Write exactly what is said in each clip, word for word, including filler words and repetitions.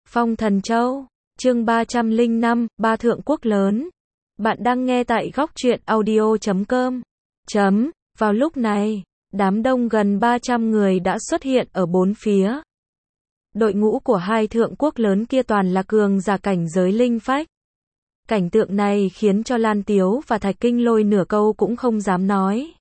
Phong Thần Châu, chương ba trăm lẻ năm, Ba Thượng Quốc Lớn. Bạn đang nghe tại góc truyện audio chấm com. Chấm, vào lúc này, đám đông gần ba trăm người đã xuất hiện ở bốn phía. Đội ngũ của hai thượng quốc lớn kia toàn là cường giả cảnh giới linh phách. Cảnh tượng này khiến cho Lan Tiếu và Thạch Kinh Lôi nửa câu cũng không dám nói.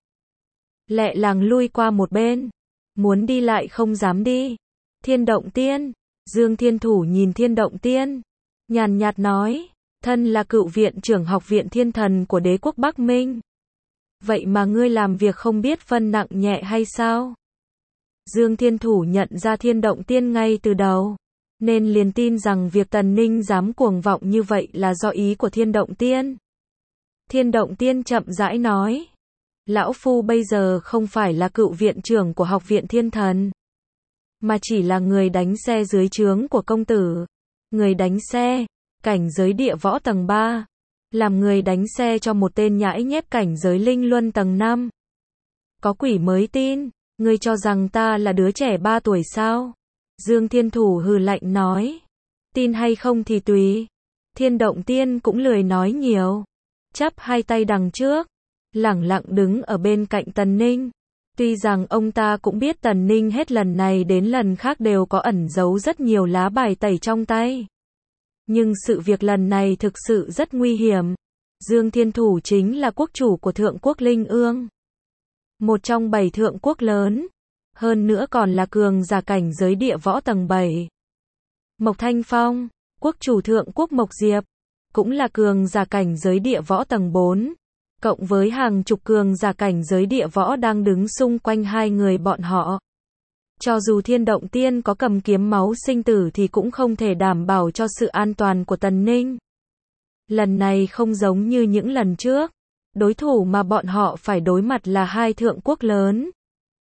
Lẹ làng lui qua một bên, muốn đi lại không dám đi. Thiên Động Tiên, Dương Thiên Thủ nhìn Thiên Động Tiên, nhàn nhạt nói, thân là cựu viện trưởng học viện thiên thần của đế quốc Bắc Minh. Vậy mà ngươi làm việc không biết phân nặng nhẹ hay sao? Dương Thiên Thủ nhận ra Thiên Động Tiên ngay từ đầu, nên liền tin rằng việc Tần Ninh dám cuồng vọng như vậy là do ý của Thiên Động Tiên. Thiên Động Tiên chậm rãi nói, lão phu bây giờ không phải là cựu viện trưởng của học viện thiên thần, mà chỉ là người đánh xe dưới trướng của công tử. Người đánh xe, cảnh giới địa võ tầng ba, làm người đánh xe cho một tên nhãi nhép cảnh giới linh luân tầng năm. Có quỷ mới tin, ngươi cho rằng ta là đứa trẻ ba tuổi sao? Dương Thiên Thủ hừ lạnh nói, tin hay không thì tùy. Thiên Động Tiên cũng lười nói nhiều, chắp hai tay đằng trước, lẳng lặng đứng ở bên cạnh Tần Ninh. Tuy rằng ông ta cũng biết Tần Ninh hết lần này đến lần khác đều có ẩn giấu rất nhiều lá bài tẩy trong tay, nhưng sự việc lần này thực sự rất nguy hiểm. Dương Thiên Thủ chính là quốc chủ của Thượng Quốc Linh Ương, một trong bảy thượng quốc lớn, hơn nữa còn là cường giả cảnh giới địa võ tầng bảy. Mộc Thanh Phong, quốc chủ Thượng Quốc Mộc Diệp, cũng là cường giả cảnh giới địa võ tầng bốn, cộng với hàng chục cường giả cảnh giới địa võ đang đứng xung quanh hai người bọn họ. Cho dù Thiên Động Tiên có cầm kiếm máu sinh tử thì cũng không thể đảm bảo cho sự an toàn của Tần Ninh. Lần này không giống như những lần trước, đối thủ mà bọn họ phải đối mặt là hai thượng quốc lớn.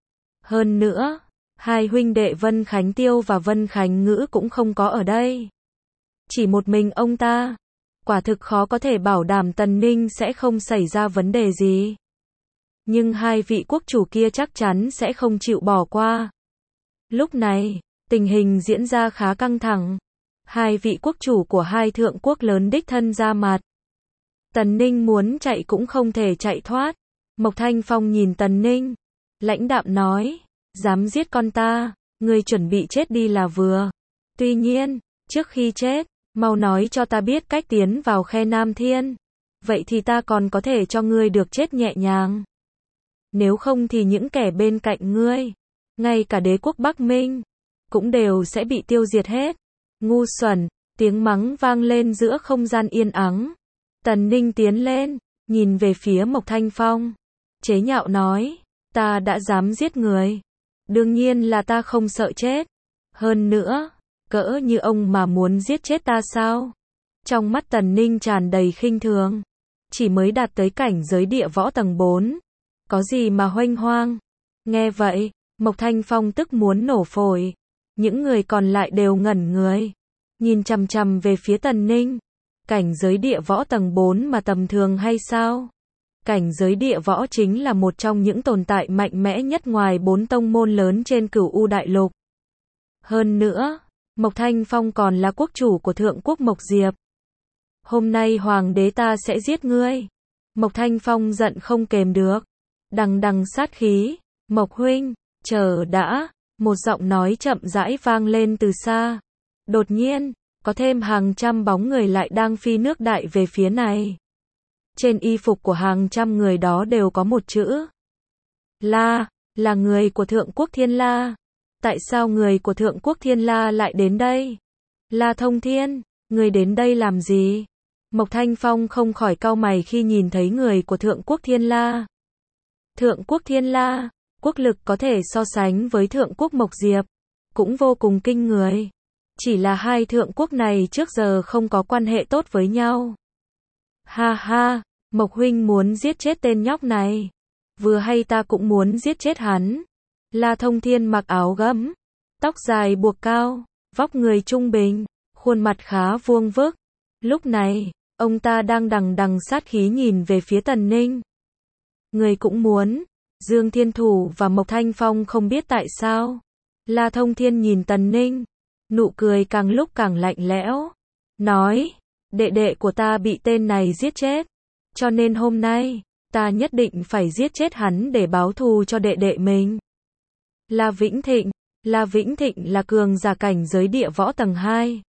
Hơn nữa, hai huynh đệ Vân Khánh Tiêu và Vân Khánh Ngữ cũng không có ở đây. Chỉ một mình ông ta, quả thực khó có thể bảo đảm Tần Ninh sẽ không xảy ra vấn đề gì. Nhưng hai vị quốc chủ kia chắc chắn sẽ không chịu bỏ qua. Lúc này, tình hình diễn ra khá căng thẳng. Hai vị quốc chủ của hai thượng quốc lớn đích thân ra mặt. Tần Ninh muốn chạy cũng không thể chạy thoát. Mộc Thanh Phong nhìn Tần Ninh, lãnh đạm nói, dám giết con ta, ngươi chuẩn bị chết đi là vừa. Tuy nhiên, trước khi chết, mau nói cho ta biết cách tiến vào khe Nam Thiên. Vậy thì ta còn có thể cho ngươi được chết nhẹ nhàng. Nếu không thì những kẻ bên cạnh ngươi, ngay cả đế quốc Bắc Minh, cũng đều sẽ bị tiêu diệt hết. Ngu xuẩn, tiếng mắng vang lên giữa không gian yên ắng. Tần Ninh tiến lên, nhìn về phía Mộc Thanh Phong, chế nhạo nói, ta đã dám giết người, đương nhiên là ta không sợ chết. Hơn nữa, cỡ như ông mà muốn giết chết ta sao? Trong mắt Tần Ninh tràn đầy khinh thường, chỉ mới đạt tới cảnh giới địa võ tầng bốn, có gì mà huênh hoang. Nghe vậy, Mộc Thanh Phong tức muốn nổ phổi. Những người còn lại đều ngẩn người, nhìn chằm chằm về phía Tần Ninh. Cảnh giới địa võ tầng bốn mà tầm thường hay sao? Cảnh giới địa võ chính là một trong những tồn tại mạnh mẽ nhất ngoài bốn tông môn lớn trên Cửu U Đại Lục. Hơn nữa, Mộc Thanh Phong còn là quốc chủ của Thượng Quốc Mộc Diệp. Hôm nay hoàng đế ta sẽ giết ngươi. Mộc Thanh Phong giận không kềm được, đằng đằng sát khí, Mộc huynh, chờ đã. Một giọng nói chậm rãi vang lên từ xa. Đột nhiên, có thêm hàng trăm bóng người lại đang phi nước đại về phía này. Trên y phục của hàng trăm người đó đều có một chữ La, là người của Thượng Quốc Thiên La. Tại sao người của Thượng Quốc Thiên La lại đến đây? La Thông Thiên, người đến đây làm gì? Mộc Thanh Phong không khỏi cau mày khi nhìn thấy người của Thượng Quốc Thiên La. Thượng Quốc Thiên La, quốc lực có thể so sánh với Thượng Quốc Mộc Diệp, cũng vô cùng kinh người. Chỉ là hai thượng quốc này trước giờ không có quan hệ tốt với nhau. Ha ha, Mộc huynh muốn giết chết tên nhóc này. Vừa hay ta cũng muốn giết chết hắn. La Thông Thiên mặc áo gấm, tóc dài buộc cao, vóc người trung bình, khuôn mặt khá vuông vức. Lúc này, ông ta đang đằng đằng sát khí nhìn về phía Tần Ninh. Người cũng muốn. Dương Thiên Thủ và Mộc Thanh Phong không biết tại sao. La Thông Thiên nhìn Tần Ninh, nụ cười càng lúc càng lạnh lẽo, nói, đệ đệ của ta bị tên này giết chết, cho nên hôm nay, ta nhất định phải giết chết hắn để báo thù cho đệ đệ mình. La Vĩnh Thịnh, La Vĩnh Thịnh là cường giả cảnh giới địa võ tầng hai.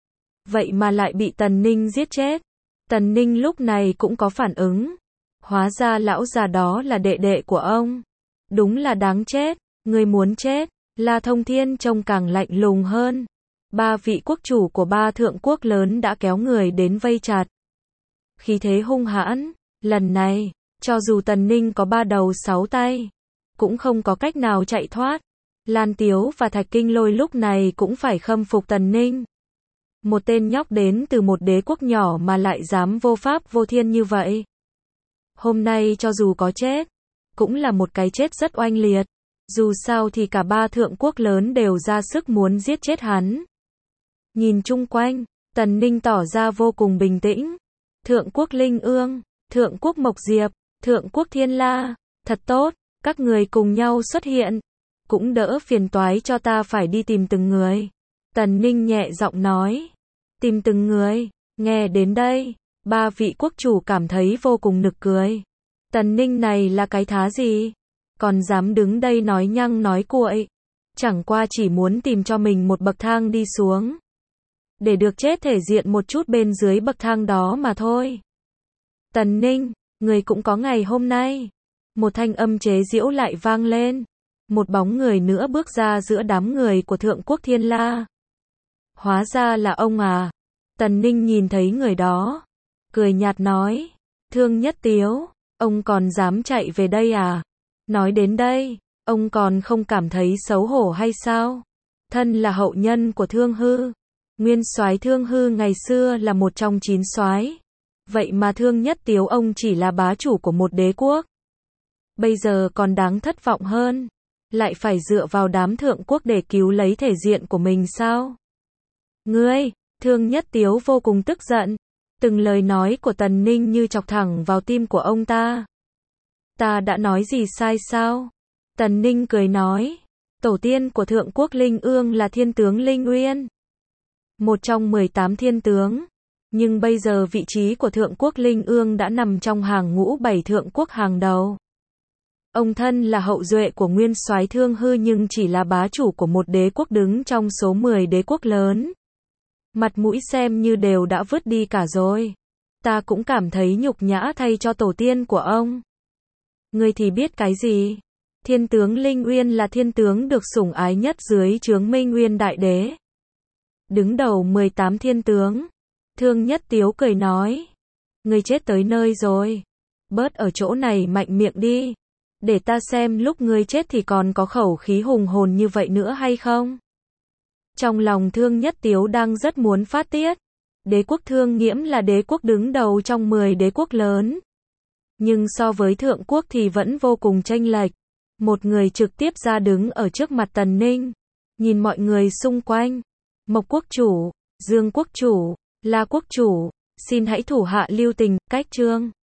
Vậy mà lại bị Tần Ninh giết chết. Tần Ninh lúc này cũng có phản ứng. Hóa ra lão già đó là đệ đệ của ông. Đúng là đáng chết, người muốn chết. La Thông Thiên trông càng lạnh lùng hơn. Ba vị quốc chủ của ba thượng quốc lớn đã kéo người đến vây chặt. Khí thế hung hãn, lần này, cho dù Tần Ninh có ba đầu sáu tay, cũng không có cách nào chạy thoát. Lan Tiếu và Thạch Kinh Lôi lúc này cũng phải khâm phục Tần Ninh. Một tên nhóc đến từ một đế quốc nhỏ mà lại dám vô pháp vô thiên như vậy. Hôm nay cho dù có chết, cũng là một cái chết rất oanh liệt. Dù sao thì cả ba thượng quốc lớn đều ra sức muốn giết chết hắn. Nhìn chung quanh, Tần Ninh tỏ ra vô cùng bình tĩnh. Thượng quốc Linh Ương, Thượng quốc Mộc Diệp, Thượng quốc Thiên La, thật tốt, các người cùng nhau xuất hiện. Cũng đỡ phiền toái cho ta phải đi tìm từng người. Tần Ninh nhẹ giọng nói. Tìm từng người, nghe đến đây, ba vị quốc chủ cảm thấy vô cùng nực cười. Tần Ninh này là cái thá gì? Còn dám đứng đây nói nhăng nói cuội. Chẳng qua chỉ muốn tìm cho mình một bậc thang đi xuống. Để được chết thể diện một chút bên dưới bậc thang đó mà thôi. Tần Ninh, người cũng có ngày hôm nay. Một thanh âm chế giễu lại vang lên. Một bóng người nữa bước ra giữa đám người của Thượng quốc Thiên La. Hóa ra là ông à. Tần Ninh nhìn thấy người đó. Cười nhạt nói. Thương Nhất Tiếu, ông còn dám chạy về đây à? Nói đến đây, ông còn không cảm thấy xấu hổ hay sao? Thân là hậu nhân của Thương Hư. Nguyên soái Thương Hư ngày xưa là một trong chín soái. Vậy mà Thương Nhất Tiếu ông chỉ là bá chủ của một đế quốc. Bây giờ còn đáng thất vọng hơn. Lại phải dựa vào đám thượng quốc để cứu lấy thể diện của mình sao? Ngươi, Thương Nhất Tiếu vô cùng tức giận. Từng lời nói của Tần Ninh như chọc thẳng vào tim của ông ta. Ta đã nói gì sai sao? Tần Ninh cười nói. Tổ tiên của Thượng quốc Linh Ương là thiên tướng Linh Uyên. Một trong mười tám thiên tướng. Nhưng bây giờ vị trí của Thượng quốc Linh Ương đã nằm trong hàng ngũ bảy thượng quốc hàng đầu. Ông thân là hậu duệ của nguyên soái Thương Hư nhưng chỉ là bá chủ của một đế quốc đứng trong số mười đế quốc lớn. Mặt mũi xem như đều đã vứt đi cả rồi. Ta cũng cảm thấy nhục nhã thay cho tổ tiên của ông. Ngươi thì biết cái gì? Thiên tướng Linh Uyên là thiên tướng được sủng ái nhất dưới trướng Minh Nguyên Đại Đế. Đứng đầu mười tám thiên tướng. Thương Nhất Tiếu cười nói. Ngươi chết tới nơi rồi. Bớt ở chỗ này mạnh miệng đi. Để ta xem lúc ngươi chết thì còn có khẩu khí hùng hồn như vậy nữa hay không? Trong lòng Thương Nhất Tiếu đang rất muốn phát tiết. Đế quốc Thương Nghiễm là đế quốc đứng đầu trong mười đế quốc lớn. Nhưng so với thượng quốc thì vẫn vô cùng chênh lệch. Một người trực tiếp ra đứng ở trước mặt Tần Ninh. Nhìn mọi người xung quanh. Mộc quốc chủ, Dương quốc chủ, La quốc chủ, xin hãy thủ hạ lưu tình, cách chương.